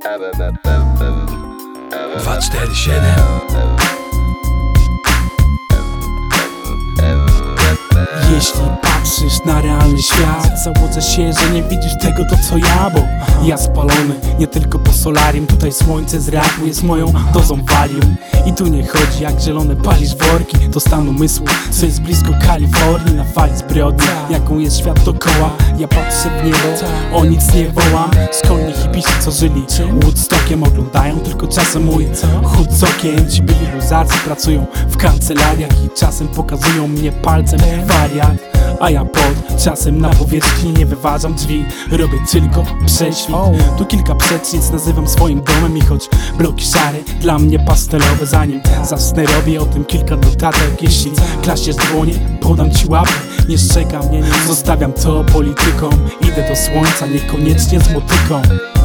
247. Jeśli patrzysz na realny świat, założę się, że nie widzisz tego to co ja, bo ja spalony, nie tylko po solarium. Tutaj słońce z rapu jest moją dozą valium. I tu nie chodzi jak zielone palisz worki, to stan umysłu, co jest blisko Kalifornii. Na fali zbrodni, jaką jest świat dookoła. Ja patrzę w niebo, o nic nie wołam. Szkolni hipisi, co żyli Woodstockiem, oglądają tylko czasem mój chód z okien. Ci byli luzacy, pracują w kancelariach i czasem pokazują mnie palcem wariat. A ja pod czasem na powierzchni nie wyważam drzwi, robię tylko prześwit. Tu kilka przecznic nazywam swoim domem i choć bloki szare, dla mnie pastelowe. Zanim zasnę robię o tym kilka notatek. Jeśli klaśniesz dłonie, podam ci łapę. Nie szczekam, nie zostawiam to politykom. Idę do słońca, niekoniecznie z motyką.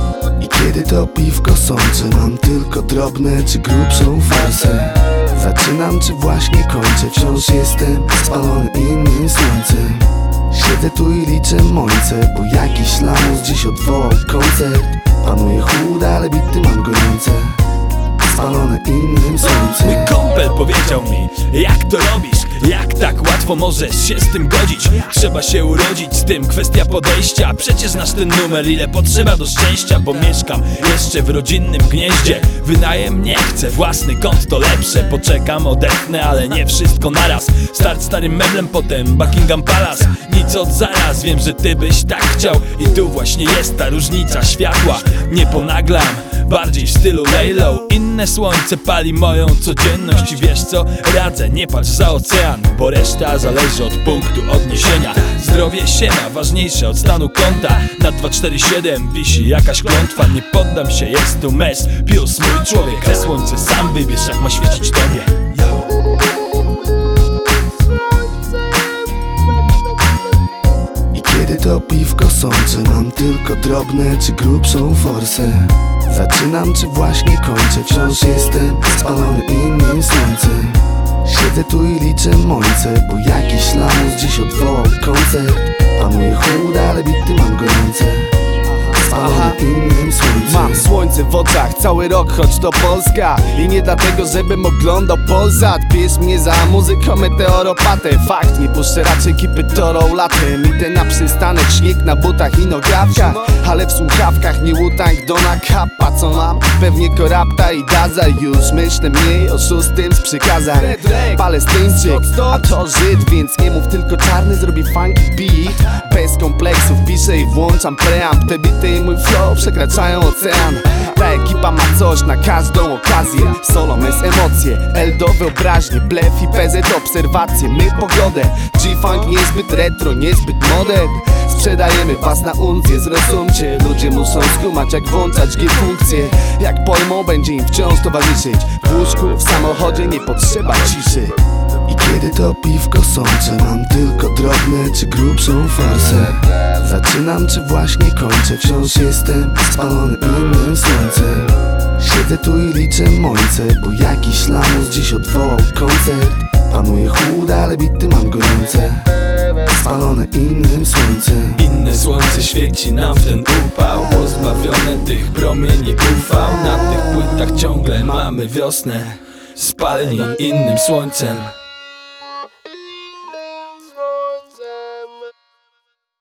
I kiedy to piwko sączę, mam tylko drobne czy grubszą forsę. Zaczynam czy właśnie kończę, wciąż jestem spalony innym słońcem. Siedzę tu i liczę mońce, bo jakiś lamus dziś odwołał koncert. Panuje chłód, ale bity mam gorące, spalone innym słońcem. Mój kumpel powiedział mi, jak to robisz, jak tak łatwo możesz się z tym godzić. Trzeba się urodzić z tym, kwestia podejścia. Przecież znasz ten numer, ile potrzeba do szczęścia. Bo mieszkam jeszcze w rodzinnym gnieździe, wynajem nie chcę, własny kąt to lepsze. Poczekam, odetchnę, ale nie wszystko naraz. Start starym meblem, potem Buckingham Palace. Nic od zaraz, wiem, że ty byś tak chciał. I tu właśnie jest ta różnica światła. Nie ponaglam, bardziej w stylu Laylow. Inne słońce pali moją codzienność. I wiesz co? Radzę, nie patrz za ocean, bo reszta zależy od punktu odniesienia. Zdrowie się ma, ważniejsze od stanu konta. Na 247 wisi jakaś klątwa. Nie poddam się, jest tu mes, Pius mój człowiek. A słońce sam wybierz, jak ma świecić tobie. I kiedy to piwko sączę, mam tylko drobne czy grubszą forsę. Zaczynam czy właśnie kończę, wciąż jestem spalony innym słońcem. Siedzę tu i liczę mońce, bo jakiś lamus dziś odwołał koncert. Panuje chłód, ale bity mam gorące, spalony innym słońcem. Mam słońce w oczach cały rok, choć to Polska. I nie dlatego, żebym oglądał Polsat. Bierz mnie za muzyką meteoropatę. Fakt, nie puszczę raczej kipy torą latem. Idę na przystanek, śnieg na butach i nogawkach, ale w słuchawkach nie Wu-Tang Dona Kappa. Co mam? Pewnie Korapta i Daza. Już myślę mniej o szóstym z przykazań. Palestyńczyk, a to Żyd, więc nie mów tylko czarny, zrobię funky beat. Bez kompleksów piszę i włączam preamp. Te bity i mój flow przekraczają ocean. Ta ekipa ma coś na każdą okazję. Solo, mes, emocje, Eldo, wyobraźnie, blef i PZ, obserwacje. My pogodę, G-Funk niezbyt retro, niezbyt modern. Sprzedajemy was na uncję, zrozumcie. Ludzie muszą skumać, jak włączać G-funkcje. Jak pojmą, będzie im wciąż towarzyszyć. W łóżku, w samochodzie nie potrzeba ciszy. I kiedy to piwko sączę, mam tylko drobne czy grubszą forsę. Zaczynam czy właśnie kończę, wciąż jestem spalony innym słońcem. Siedzę tu i liczę mońce, bo jakiś lamus dziś odwołał koncert. Panuje chłód, ale bity mam gorące, spalone innym słońcem. Inne słońce świeci nam w ten upał, pozbawione tych promieni UV. Na tych płytach ciągle mamy wiosnę, spaleni innym słońcem.